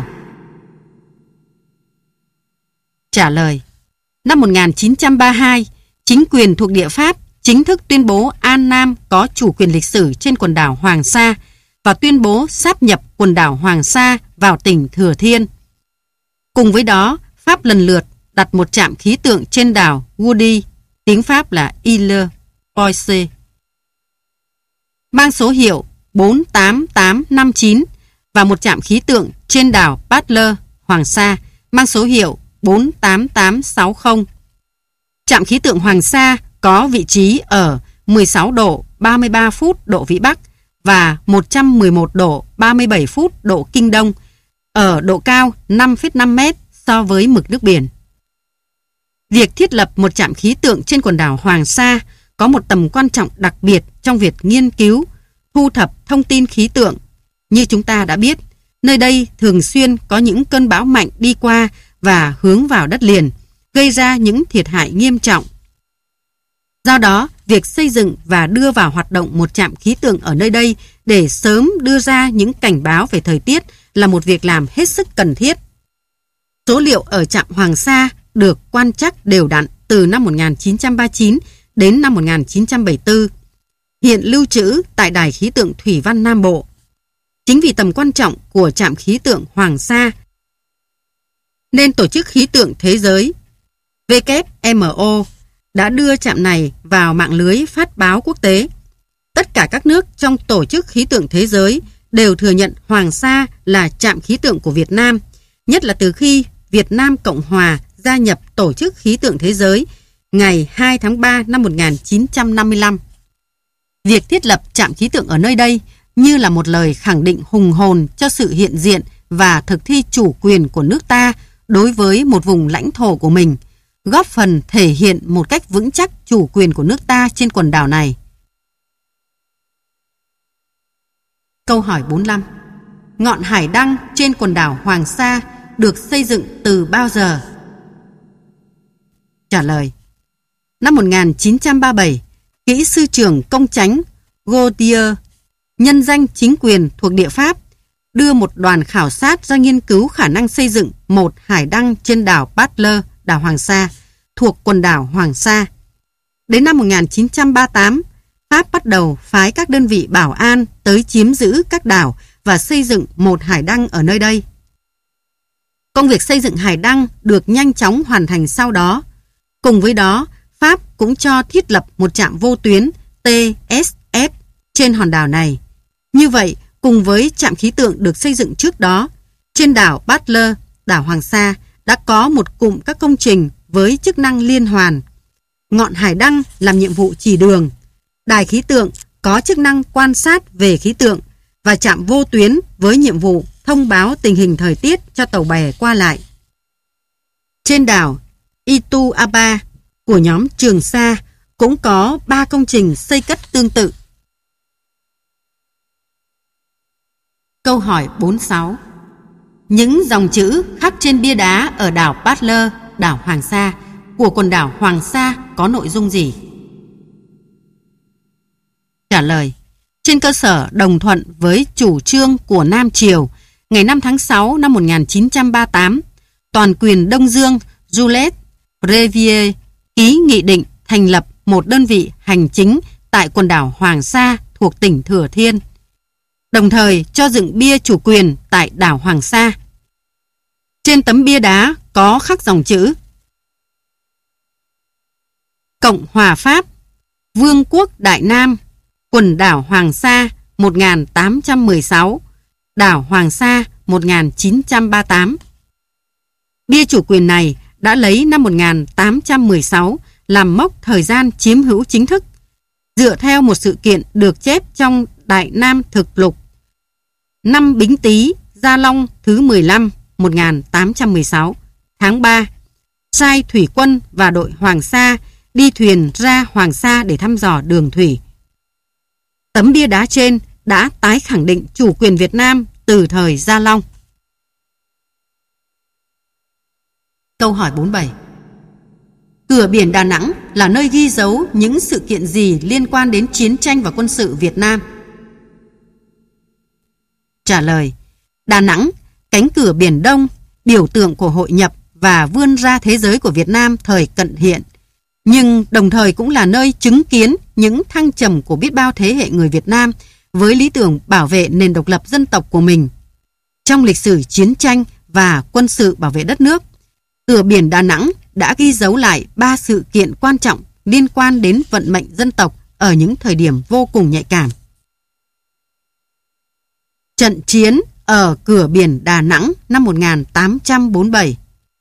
A: Trả lời. Năm 1932, chính quyền thuộc địa Pháp chính thức tuyên bố An Nam có chủ quyền lịch sử trên quần đảo Hoàng Sa và tuyên bố sáp nhập quần đảo Hoàng Sa vào tỉnh Thừa Thiên. Cùng với đó, Pháp lần lượt đặt một trạm khí tượng trên đảo Woody, tiếng Pháp là Ile Poise, mang số hiệu 48859 và một trạm khí tượng trên đảo Butler, Hoàng Sa, mang số hiệu 48860. Trạm khí tượng Hoàng Sa có vị trí ở 16 độ 33 phút độ Vĩ Bắc và 111 độ 37 phút độ Kinh Đông, ở độ cao 5,5 mét so với mực nước biển. Việc thiết lập một trạm khí tượng trên quần đảo Hoàng Sa có một tầm quan trọng đặc biệt trong việc nghiên cứu, thu thập thông tin khí tượng. Như chúng ta đã biết, nơi đây thường xuyên có những cơn bão mạnh đi qua và hướng vào đất liền, gây ra những thiệt hại nghiêm trọng. Do đó, việc xây dựng và đưa vào hoạt động một trạm khí tượng ở nơi đây để sớm đưa ra những cảnh báo về thời tiết là một việc làm hết sức cần thiết. Số liệu ở trạm Hoàng Sa được quan trắc đều đặn từ năm 1939 đến năm 1974, hiện lưu trữ tại Đài khí tượng Thủy văn Nam Bộ. Chính vì tầm quan trọng của trạm khí tượng Hoàng Sa, nên Tổ chức Khí tượng Thế giới WMO đã đưa trạm này vào mạng lưới phát báo quốc tế. Tất cả các nước trong Tổ chức Khí tượng Thế giới đều thừa nhận Hoàng Sa là trạm khí tượng của Việt Nam, nhất là từ khi Việt Nam Cộng Hòa gia nhập Tổ chức Khí tượng Thế giới ngày 2 tháng 3 năm 1955. Việc thiết lập trạm khí tượng ở nơi đây như là một lời khẳng định hùng hồn cho sự hiện diện và thực thi chủ quyền của nước ta đối với một vùng lãnh thổ của mình, góp phần thể hiện một cách vững chắc chủ quyền của nước ta trên quần đảo này. Câu hỏi 45. Ngọn hải đăng trên quần đảo Hoàng Sa được xây dựng từ bao giờ? Trả lời. Năm 1937, kỹ sư trưởng công chánh Gautier, nhân danh chính quyền thuộc địa Pháp, đưa một đoàn khảo sát ra nghiên cứu khả năng xây dựng một hải đăng trên đảo Butler, đảo Hoàng Sa, thuộc quần đảo Hoàng Sa. Đến năm 1938, Pháp bắt đầu phái các đơn vị bảo an tới chiếm giữ các đảo và xây dựng một hải đăng ở nơi đây. Công việc xây dựng hải đăng được nhanh chóng hoàn thành sau đó. Cùng với đó, Pháp cũng cho thiết lập một trạm vô tuyến TSF trên hòn đảo này. Như vậy, cùng với trạm khí tượng được xây dựng trước đó, trên đảo Butler, đảo Hoàng Sa đã có một cụm các công trình với chức năng liên hoàn. Ngọn hải đăng làm nhiệm vụ chỉ đường, đài khí tượng có chức năng quan sát về khí tượng và trạm vô tuyến với nhiệm vụ thông báo tình hình thời tiết cho tàu bè qua lại. Trên đảo Itu-Aba của nhóm Trường Sa cũng có 3 công trình xây cất tương tự. Câu hỏi 46. Những dòng chữ khắc trên bia đá ở đảo Butler, đảo Hoàng Sa của quần đảo Hoàng Sa có nội dung gì? Trả lời: trên cơ sở đồng thuận với chủ trương của Nam Triều, ngày 5 tháng 6 năm 1938, toàn quyền Đông Dương Jules Prévier ký nghị định thành lập một đơn vị hành chính tại quần đảo Hoàng Sa thuộc tỉnh Thừa Thiên, đồng thời cho dựng bia chủ quyền tại đảo Hoàng Sa. Trên tấm bia đá có khắc dòng chữ: Cộng hòa Pháp, Vương quốc Đại Nam, quần đảo Hoàng Sa 1816, đảo Hoàng Sa 1938. Bia chủ quyền này đã lấy năm 1816 làm mốc thời gian chiếm hữu chính thức, dựa theo một sự kiện được chép trong Đại Nam Thực Lục. Năm Bính Tý, Gia Long thứ 15, 1816, tháng 3, sai thủy quân và đội Hoàng Sa đi thuyền ra Hoàng Sa để thăm dò đường thủy. Tấm bia đá trên đã tái khẳng định chủ quyền Việt Nam từ thời Gia Long. Câu hỏi 47. Cửa biển Đà Nẵng là nơi ghi dấu những sự kiện gì liên quan đến chiến tranh và quân sự Việt Nam? Trả lời: Đà Nẵng, cánh cửa Biển Đông, biểu tượng của hội nhập và vươn ra thế giới của Việt Nam thời cận hiện, nhưng đồng thời cũng là nơi chứng kiến những thăng trầm của biết bao thế hệ người Việt Nam với lý tưởng bảo vệ nền độc lập dân tộc của mình. Trong lịch sử chiến tranh và quân sự bảo vệ đất nước, cửa biển Đà Nẵng đã ghi dấu lại 3 sự kiện quan trọng liên quan đến vận mệnh dân tộc ở những thời điểm vô cùng nhạy cảm. Trận chiến ở cửa biển Đà Nẵng năm 1847.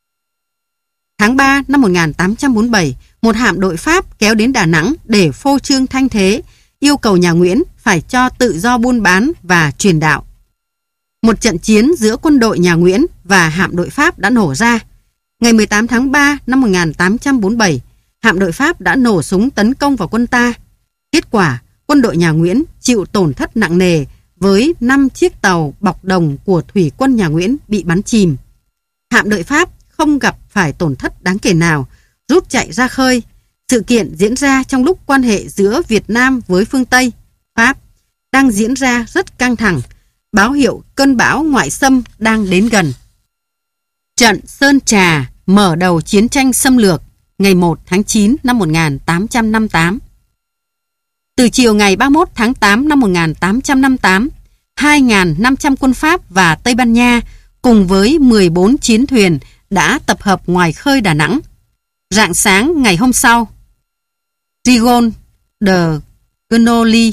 A: Tháng 3 năm 1847, một hạm đội Pháp kéo đến Đà Nẵng để phô trương thanh thế, yêu cầu nhà Nguyễn phải cho tự do buôn bán và truyền đạo. Một trận chiến giữa quân đội nhà Nguyễn và hạm đội Pháp đã nổ ra. Ngày 18 tháng 3 năm 1847, hạm đội Pháp đã nổ súng tấn công vào quân ta. Kết quả, quân đội nhà Nguyễn chịu tổn thất nặng nề với 5 chiếc tàu bọc đồng của thủy quân nhà Nguyễn bị bắn chìm. Hạm đội Pháp không gặp phải tổn thất đáng kể nào, rút chạy ra khơi. Sự kiện diễn ra trong lúc quan hệ giữa Việt Nam với phương Tây, Pháp, đang diễn ra rất căng thẳng, báo hiệu cơn bão ngoại xâm đang đến gần. Trận Sơn Trà mở đầu chiến tranh xâm lược ngày 1 tháng 9 năm 1858. Từ chiều ngày 31 tháng 8 năm 1858, 2.500 quân Pháp và Tây Ban Nha cùng với 14 chiến thuyền đã tập hợp ngoài khơi Đà Nẵng. Rạng sáng ngày hôm sau, Rigon de Genoli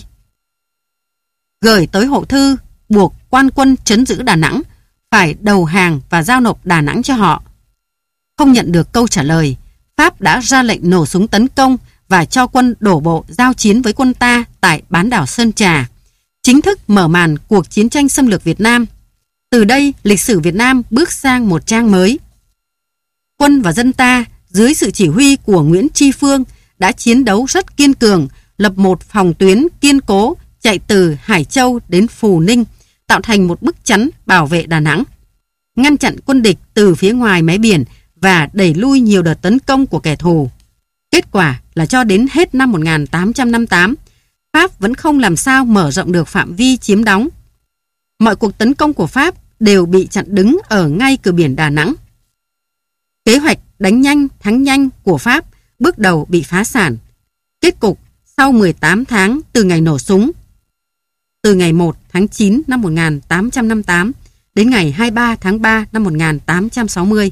A: gửi tới hộ thư buộc quan quân trấn giữ Đà Nẵng phải đầu hàng và giao nộp Đà Nẵng cho họ. Không nhận được câu trả lời, Pháp đã ra lệnh nổ súng tấn công và cho quân đổ bộ giao chiến với quân ta tại bán đảo Sơn Trà, chính thức mở màn cuộc chiến tranh xâm lược Việt Nam. Từ đây, lịch sử Việt Nam bước sang một trang mới. Quân và dân ta, dưới sự chỉ huy của Nguyễn Tri Phương, đã chiến đấu rất kiên cường, lập một phòng tuyến kiên cố chạy từ Hải Châu đến Phù Ninh, tạo thành một bức chắn bảo vệ Đà Nẵng, ngăn chặn quân địch từ phía ngoài mé biển và đẩy lui nhiều đợt tấn công của kẻ thù. Kết quả là cho đến hết năm 1858, Pháp vẫn không làm sao mở rộng được phạm vi chiếm đóng. Mọi cuộc tấn công của Pháp đều bị chặn đứng ở ngay cửa biển Đà Nẵng. Kế hoạch đánh nhanh thắng nhanh của Pháp bước đầu bị phá sản. Kết cục sau 18 tháng từ ngày nổ súng, từ ngày 1 tháng 9 năm 1858 đến ngày 23 tháng 3 năm 1860.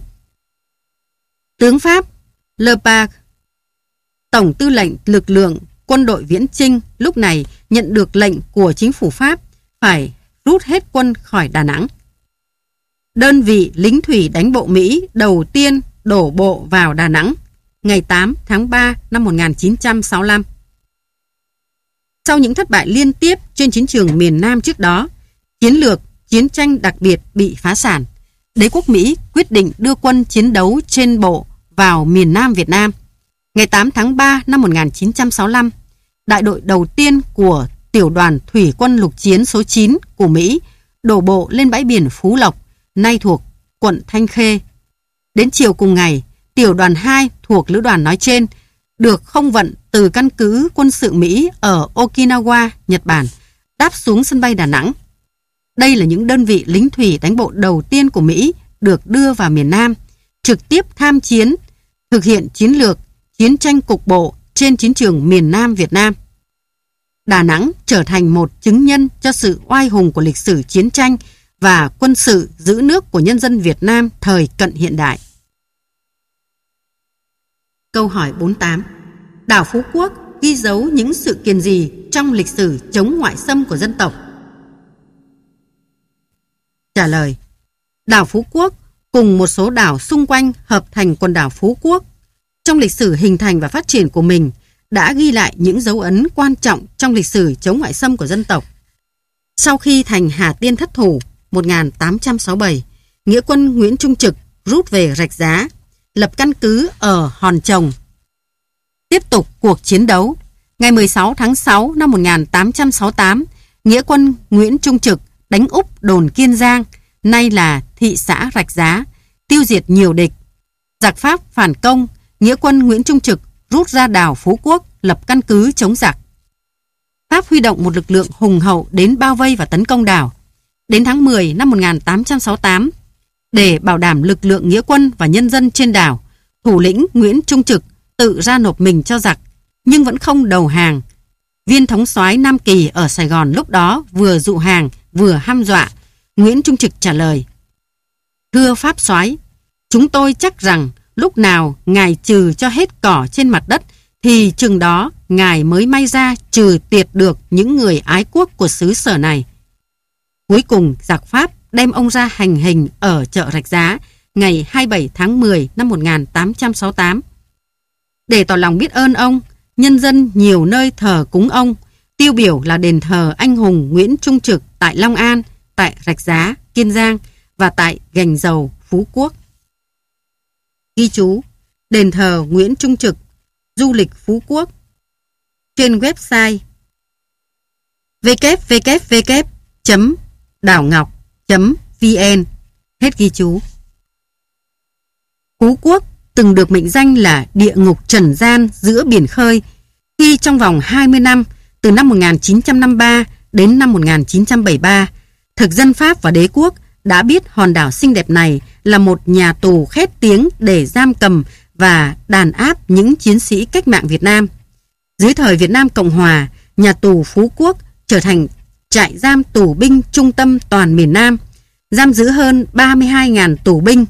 A: Tướng Pháp Lepage, tổng tư lệnh lực lượng quân đội viễn chinh, lúc này nhận được lệnh của chính phủ Pháp phải rút hết quân khỏi Đà Nẵng. Đơn vị lính thủy đánh bộ Mỹ đầu tiên đổ bộ vào Đà Nẵng ngày 8 tháng 3 năm 1965. Sau những thất bại liên tiếp trên chiến trường miền Nam trước đó, chiến lược chiến tranh đặc biệt bị phá sản. Đế quốc Mỹ quyết định đưa quân chiến đấu trên bộ vào miền Nam Việt Nam. Ngày 8 tháng 3 năm 1965, đại đội đầu tiên của tiểu đoàn thủy quân lục chiến số 9 của Mỹ đổ bộ lên bãi biển Phú Lộc, nay thuộc quận Thanh Khê. Đến chiều cùng ngày, tiểu đoàn 2 thuộc lữ đoàn nói trên được không vận từ căn cứ quân sự Mỹ ở Okinawa, Nhật Bản, đáp xuống sân bay Đà Nẵng. Đây là những đơn vị lính thủy đánh bộ đầu tiên của Mỹ được đưa vào miền Nam, trực tiếp tham chiến, thực hiện chiến lược chiến tranh cục bộ trên chiến trường miền Nam Việt Nam. Đà Nẵng trở thành một chứng nhân cho sự oai hùng của lịch sử chiến tranh và quân sự giữ nước của nhân dân Việt Nam thời cận hiện đại. Câu hỏi 48. Đảo Phú Quốc ghi dấu những sự kiện gì trong lịch sử chống ngoại xâm của dân tộc? Trả lời. Đảo Phú Quốc cùng một số đảo xung quanh hợp thành quần đảo Phú Quốc. Trong lịch sử hình thành và phát triển của mình đã ghi lại những dấu ấn quan trọng trong lịch sử chống ngoại xâm của dân tộc. Sau khi thành Hà Tiên thất thủ 1867, nghĩa quân Nguyễn Trung Trực rút về Rạch Giá, lập căn cứ ở Hòn Trồng. Tiếp tục cuộc chiến đấu, ngày 16 tháng 6 năm 1868, nghĩa quân Nguyễn Trung Trực đánh úp đồn Kiên Giang, nay là thị xã Rạch Giá, tiêu diệt nhiều địch. Giặc Pháp phản công, nghĩa quân Nguyễn Trung Trực rút ra đảo Phú Quốc, lập căn cứ chống giặc. Pháp huy động một lực lượng hùng hậu đến bao vây và tấn công đảo. Đến tháng 10 năm 1868, để bảo đảm lực lượng nghĩa quân và nhân dân trên đảo, thủ lĩnh Nguyễn Trung Trực tự ra nộp mình cho giặc, nhưng vẫn không đầu hàng. Viên thống soái Nam Kỳ ở Sài Gòn lúc đó vừa dụ hàng vừa hăm dọa. Nguyễn Trung Trực trả lời: Thưa Pháp soái, chúng tôi chắc rằng lúc nào ngài trừ cho hết cỏ trên mặt đất thì chừng đó ngài mới may ra trừ tiệt được những người ái quốc của xứ sở này. Cuối cùng giặc Pháp đem ông ra hành hình ở chợ Rạch Giá ngày 27 tháng 10 năm 1868. Để tỏ lòng biết ơn ông, nhân dân nhiều nơi thờ cúng ông, tiêu biểu là đền thờ anh hùng Nguyễn Trung Trực tại Long An, tại Rạch Giá, Kiên Giang và tại Gành Dầu, Phú Quốc. Ghi chú: đền thờ Nguyễn Trung Trực, du lịch Phú Quốc. Trên website www.đàongọc.vn. Hết ghi chú. Phú Quốc từng được mệnh danh là địa ngục trần gian giữa biển khơi khi trong vòng 20 năm, từ năm 1953 đến năm 1973, thực dân Pháp và đế quốc đã biết hòn đảo xinh đẹp này là một nhà tù khét tiếng để giam cầm và đàn áp những chiến sĩ cách mạng Việt Nam. Dưới thời Việt Nam Cộng Hòa, nhà tù Phú Quốc trở thành trại giam tù binh trung tâm toàn miền Nam, giam giữ hơn 32.000 tù binh,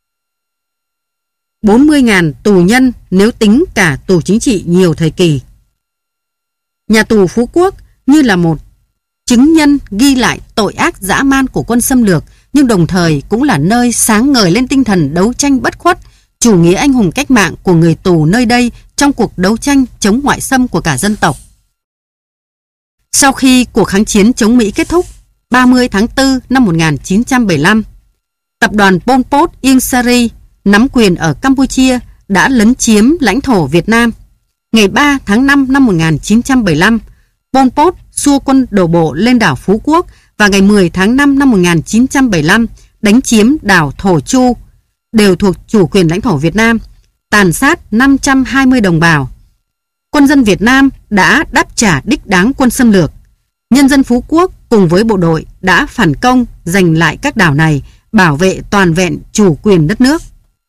A: 40.000 tù nhân nếu tính cả tù chính trị nhiều thời kỳ. Nhà tù Phú Quốc như là một chứng nhân ghi lại tội ác dã man của quân xâm lược, nhưng đồng thời cũng là nơi sáng ngời lên tinh thần đấu tranh bất khuất, chủ nghĩa anh hùng cách mạng của người tù nơi đây trong cuộc đấu tranh chống ngoại xâm của cả dân tộc. Sau khi cuộc kháng chiến chống Mỹ kết thúc, 30 tháng 4 năm 1975, tập đoàn Pol Pot Ieng Sari nắm quyền ở Campuchia đã lấn chiếm lãnh thổ Việt Nam. Ngày 3 tháng 5 năm 1975, Pol Pot xua quân đổ bộ lên đảo Phú Quốc và ngày 10 tháng 5 năm 1975 đánh chiếm đảo Thổ Chu, đều thuộc chủ quyền lãnh thổ Việt Nam, tàn sát 520 đồng bào. Quân dân Việt Nam đã đáp trả đích đáng quân xâm lược. Nhân dân Phú Quốc cùng với bộ đội đã phản công giành lại các đảo này, bảo vệ toàn vẹn chủ quyền đất nước.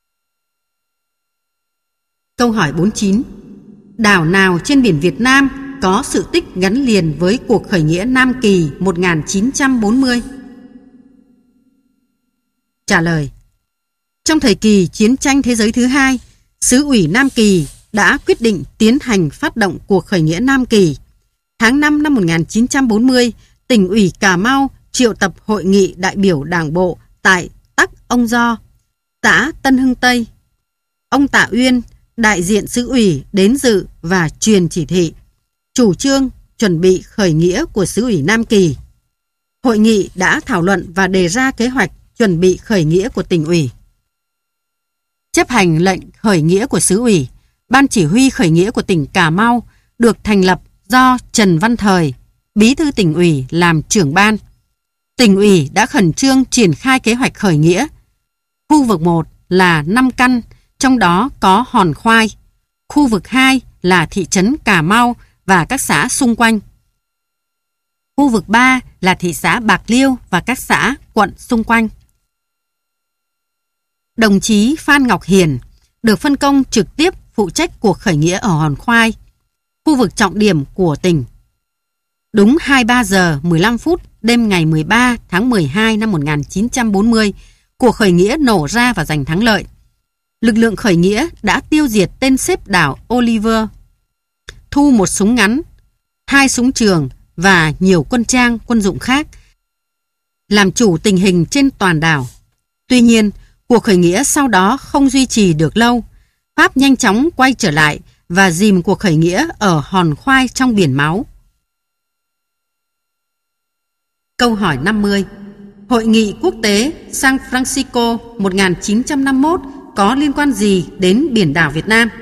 A: Câu hỏi 49. Đảo nào trên biển Việt Nam có sự tích gắn liền với cuộc khởi nghĩa Nam Kỳ 1940? Trả lời. Trong thời kỳ chiến tranh thế giới thứ hai, xứ ủy Nam Kỳ đã quyết định tiến hành phát động cuộc khởi nghĩa Nam Kỳ. Tháng 5 năm 1940, tỉnh ủy Cà Mau triệu tập hội nghị đại biểu đảng bộ tại Tắc Ông Do, xã Tân Hưng Tây. Ông Tạ Uyên, đại diện xứ ủy đến dự và truyền chỉ thị, chủ trương chuẩn bị khởi nghĩa của xứ ủy Nam Kỳ. Hội nghị đã thảo luận và đề ra kế hoạch chuẩn bị khởi nghĩa của tỉnh ủy. Chấp hành lệnh khởi nghĩa của xứ ủy, Ban chỉ huy khởi nghĩa của tỉnh Cà Mau được thành lập do Trần Văn Thời, bí thư tỉnh ủy làm trưởng ban. Tỉnh ủy đã khẩn trương triển khai kế hoạch khởi nghĩa. Khu vực 1 là 5 căn, trong đó có Hòn Khoai. Khu vực 2 là thị trấn Cà Mau và các xã xung quanh. Khu vực 3 là thị xã Bạc Liêu và các xã, quận xung quanh. Đồng chí Phan Ngọc Hiền được phân công trực tiếp phụ trách cuộc khởi nghĩa ở Hòn Khoai, khu vực trọng điểm của tỉnh. Đúng 23 giờ 15 phút đêm ngày 13 tháng 12 năm 1940, cuộc khởi nghĩa nổ ra và giành thắng lợi. Lực lượng khởi nghĩa đã tiêu diệt tên xếp đảo Oliver, thu một súng ngắn, 2 súng trường và nhiều quân trang, quân dụng khác, làm chủ tình hình trên toàn đảo. Tuy nhiên, cuộc khởi nghĩa sau đó không duy trì được lâu. Pháp nhanh chóng quay trở lại và dìm cuộc khởi nghĩa ở Hòn Khoai trong biển máu. Câu hỏi 50. Hội nghị quốc tế San Francisco 1951 có liên quan gì đến biển đảo Việt Nam?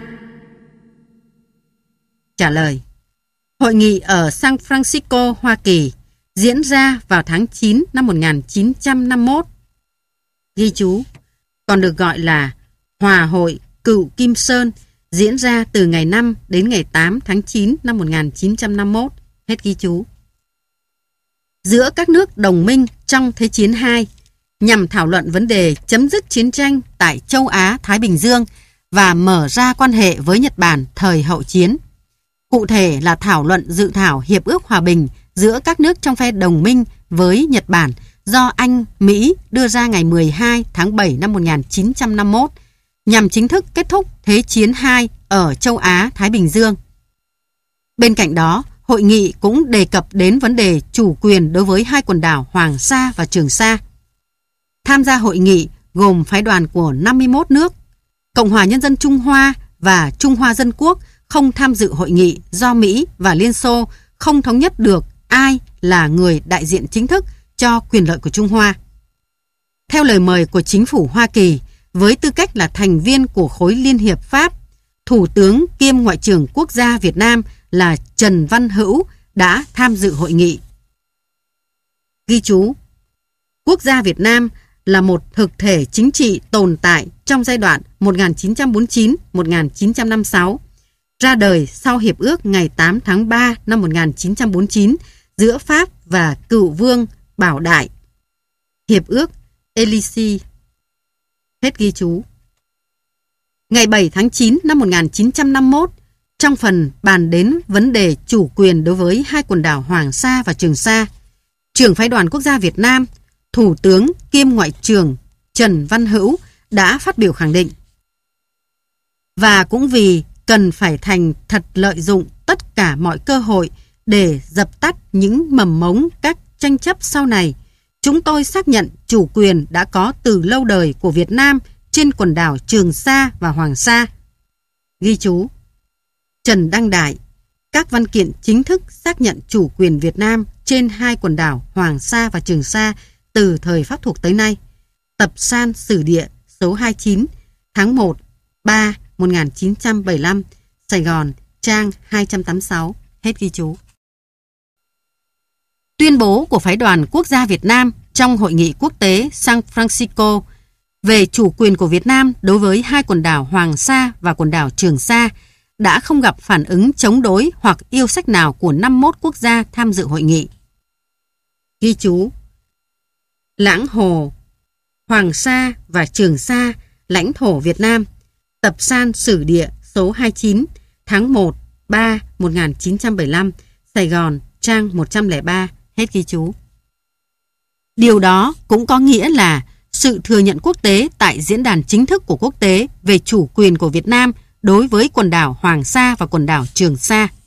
A: Trả lời. Hội nghị ở San Francisco, Hoa Kỳ diễn ra vào tháng 9 năm 1951. Ghi chú, còn được gọi là Hòa hội Cựu Kim Sơn, diễn ra từ ngày 5 đến ngày 8 tháng 9 năm 1951. Hết ghi chú. Giữa các nước đồng minh trong Thế chiến II nhằm thảo luận vấn đề chấm dứt chiến tranh tại châu Á Thái Bình Dương và mở ra quan hệ với Nhật Bản thời hậu chiến. Cụ thể là thảo luận dự thảo Hiệp ước Hòa bình giữa các nước trong phe đồng minh với Nhật Bản do Anh, Mỹ đưa ra ngày 12 tháng 7 năm 1951 nhằm chính thức kết thúc Thế chiến II ở châu Á Thái Bình Dương. Bên cạnh đó, hội nghị cũng đề cập đến vấn đề chủ quyền đối với 2 quần đảo Hoàng Sa và Trường Sa. Tham gia hội nghị gồm phái đoàn của 51 nước. Cộng hòa Nhân dân Trung Hoa và Trung Hoa Dân Quốc không tham dự hội nghị do Mỹ và Liên Xô không thống nhất được ai là người đại diện chính thức cho quyền lợi của Trung Hoa. Theo lời mời của chính phủ Hoa Kỳ, với tư cách là thành viên của khối Liên hiệp Pháp, Thủ tướng kiêm Ngoại trưởng Quốc gia Việt Nam là Trần Văn Hữu đã tham dự hội nghị. Ghi chú, Quốc gia Việt Nam là một thực thể chính trị tồn tại trong giai đoạn 1949-1956, ra đời sau Hiệp ước ngày 8 tháng 3 năm 1949 giữa Pháp và Cựu Vương Bảo Đại. Hiệp ước Élysée. Hết ghi chú. Ngày 7 tháng 9 năm 1951, trong phần bàn đến vấn đề chủ quyền đối với 2 quần đảo Hoàng Sa và Trường Sa, trưởng phái đoàn Quốc gia Việt Nam, Thủ tướng kiêm Ngoại trưởng Trần Văn Hữu đã phát biểu khẳng định. Và cũng vì cần phải thành thật lợi dụng tất cả mọi cơ hội để dập tắt những mầm mống các tranh chấp sau này, chúng tôi xác nhận chủ quyền đã có từ lâu đời của Việt Nam trên quần đảo Trường Sa và Hoàng Sa. Ghi chú, Trần Đăng Đại, các văn kiện chính thức xác nhận chủ quyền Việt Nam trên 2 quần đảo Hoàng Sa và Trường Sa từ thời Pháp thuộc tới nay. Tập san sử địa số 29, tháng 1, 3, 1975, Sài Gòn, trang 286. Hết ghi chú. Tuyên bố của phái đoàn Quốc gia Việt Nam trong Hội nghị quốc tế San Francisco về chủ quyền của Việt Nam đối với 2 quần đảo Hoàng Sa và quần đảo Trường Sa đã không gặp phản ứng chống đối hoặc yêu sách nào của 51 quốc gia tham dự hội nghị. Ghi chú, Lãng Hồ, Hoàng Sa và Trường Sa, lãnh thổ Việt Nam, tập san sử địa số 29, tháng 1, 3, 1975, Sài Gòn, trang 103, hết ghi chú. Điều đó cũng có nghĩa là sự thừa nhận quốc tế tại diễn đàn chính thức của quốc tế về chủ quyền của Việt Nam đối với quần đảo Hoàng Sa và quần đảo Trường Sa.